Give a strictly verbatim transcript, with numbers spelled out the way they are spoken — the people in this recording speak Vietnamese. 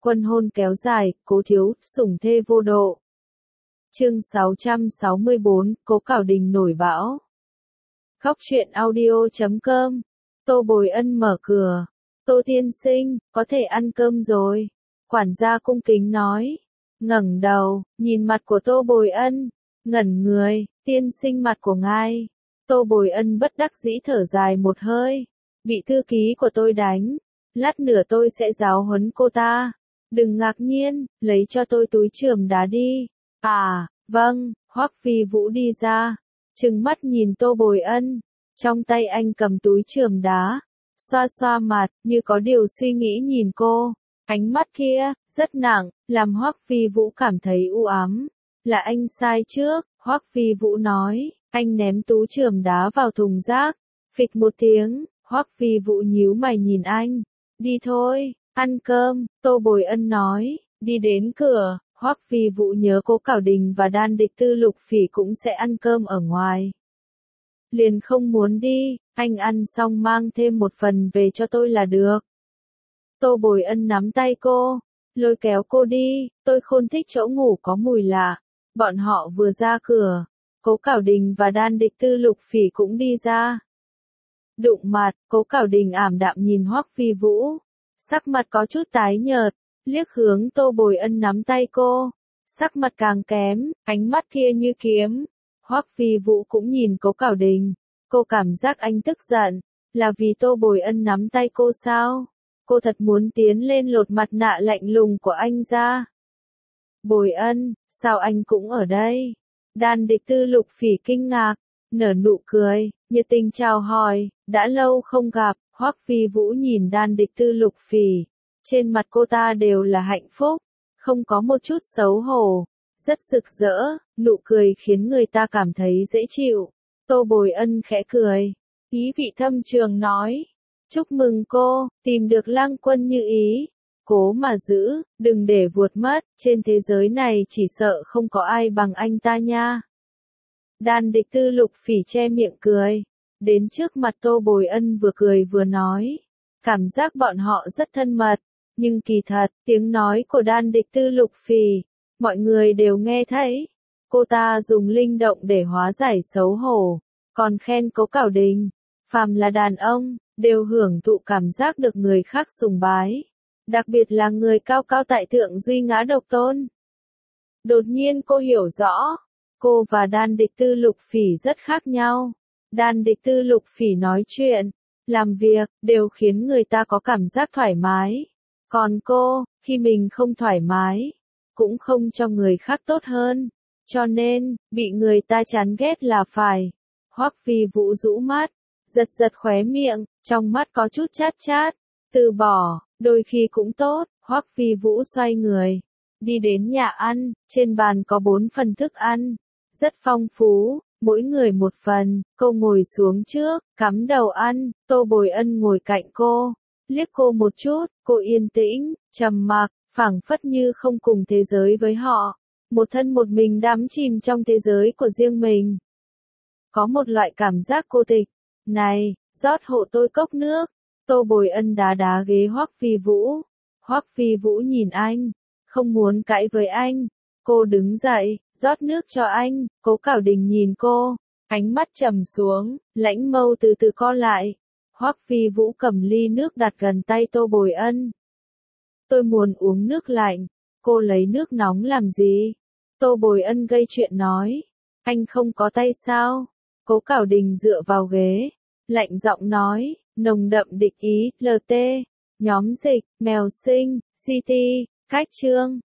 Quân hôn kéo dài, Cố thiếu, sủng thê vô độ. Chương sáu trăm sáu mươi bốn, Cố Cảo Đình nổi bão. Khóc chuyện audio chấm com. Tô Bồi Ân mở cửa. Tô tiên sinh, có thể ăn cơm rồi. Quản gia cung kính nói. Ngẩng đầu, nhìn mặt của Tô Bồi Ân. Ngẩn người, tiên sinh mặt của ngài. Tô Bồi Ân bất đắc dĩ thở dài một hơi. Bị thư ký của tôi đánh. Lát nữa tôi sẽ giáo huấn cô ta. Đừng ngạc nhiên, lấy cho tôi túi chườm đá đi. À, vâng, Hoắc Phi Vũ đi ra. Trừng mắt nhìn Tô Bồi Ân. Trong tay anh cầm túi chườm đá. Xoa xoa mặt, như có điều suy nghĩ nhìn cô. Ánh mắt kia, rất nặng, làm Hoắc Phi Vũ cảm thấy u ám. Là anh sai trước, Hoắc Phi Vũ nói. Anh ném túi chườm đá vào thùng rác. Phịch một tiếng, Hoắc Phi Vũ nhíu mày nhìn anh. Đi thôi, ăn cơm, Tô Bồi Ân nói. Đi đến cửa, Hoắc Phi Vũ nhớ Cố Cảo Đình và Đan Địch Tư Lục Phỉ cũng sẽ ăn cơm ở ngoài. Liền không muốn đi, anh ăn xong mang thêm một phần về cho tôi là được. Tô Bồi Ân nắm tay cô, lôi kéo cô đi, tôi không thích chỗ ngủ có mùi lạ. Bọn họ vừa ra cửa, Cố Cảo Đình và Đan Địch Tư Lục Phỉ cũng đi ra. Đụng mặt, Cố Cảo Đình ảm đạm nhìn Hoắc Phi Vũ, sắc mặt có chút tái nhợt, liếc hướng Tô Bồi Ân nắm tay cô, sắc mặt càng kém, ánh mắt kia như kiếm. Hoắc Phi Vũ cũng nhìn Cố Cảo Đình, cô cảm giác anh tức giận, là vì Tô Bồi Ân nắm tay cô sao? Cô thật muốn tiến lên lột mặt nạ lạnh lùng của anh ra. Bồi Ân, sao anh cũng ở đây? Đan Địch Tư Lục Phỉ kinh ngạc, nở nụ cười, nhiệt tình chào hỏi, đã lâu không gặp. Hoắc Phi Vũ nhìn Đan Địch Tư Lục Phỉ, trên mặt cô ta đều là hạnh phúc, không có một chút xấu hổ, rất rực rỡ, nụ cười khiến người ta cảm thấy dễ chịu. Tô Bồi Ân khẽ cười, ý vị thâm trường nói, chúc mừng cô, tìm được lang quân như ý, cố mà giữ, đừng để vuột mất, trên thế giới này chỉ sợ không có ai bằng anh ta nha. Đan Địch Tư Lục Phỉ che miệng cười. Đến trước mặt Tô Bồi Ân vừa cười vừa nói. Cảm giác bọn họ rất thân mật. Nhưng kỳ thật, tiếng nói của Đan Địch Tư Lục Phỉ, mọi người đều nghe thấy. Cô ta dùng linh động để hóa giải xấu hổ. Còn khen Cố Cảo Đình. Phàm là đàn ông, đều hưởng thụ cảm giác được người khác sùng bái. Đặc biệt là người cao cao tại thượng duy ngã độc tôn. Đột nhiên cô hiểu rõ. Cô và Đan Địch Tư Lục Phỉ rất khác nhau. Đan Địch Tư Lục Phỉ nói chuyện, làm việc, đều khiến người ta có cảm giác thoải mái. Còn cô, khi mình không thoải mái, cũng không cho người khác tốt hơn. Cho nên, bị người ta chán ghét là phải. Hoắc Phi Vũ rũ mắt, giật giật khóe miệng, trong mắt có chút chát chát. Từ bỏ, đôi khi cũng tốt. Hoắc Phi Vũ xoay người, đi đến nhà ăn, trên bàn có bốn phần thức ăn, rất phong phú. Mỗi người một phần, cô ngồi xuống trước, cắm đầu ăn, Tô Bồi Ân ngồi cạnh cô, liếc cô một chút, cô yên tĩnh, trầm mặc, phảng phất như không cùng thế giới với họ, một thân một mình đắm chìm trong thế giới của riêng mình. Có một loại cảm giác cô tịch, này, rót hộ tôi cốc nước, Tô Bồi Ân đá đá ghế Hoắc Phi Vũ, Hoắc Phi Vũ nhìn anh, không muốn cãi với anh, cô đứng dậy. Rót nước cho anh, Cố Cảo Đình nhìn cô, ánh mắt trầm xuống, lãnh mâu từ từ co lại. Hoắc Phi Vũ cầm ly nước đặt gần tay Tô Bồi Ân. Tôi muốn uống nước lạnh, cô lấy nước nóng làm gì? Tô Bồi Ân gây chuyện nói, anh không có tay sao? Cố Cảo Đình dựa vào ghế, lạnh giọng nói, nồng đậm địch ý, lờ tê, nhóm dịch, mèo sinh, xê tê, cách chương.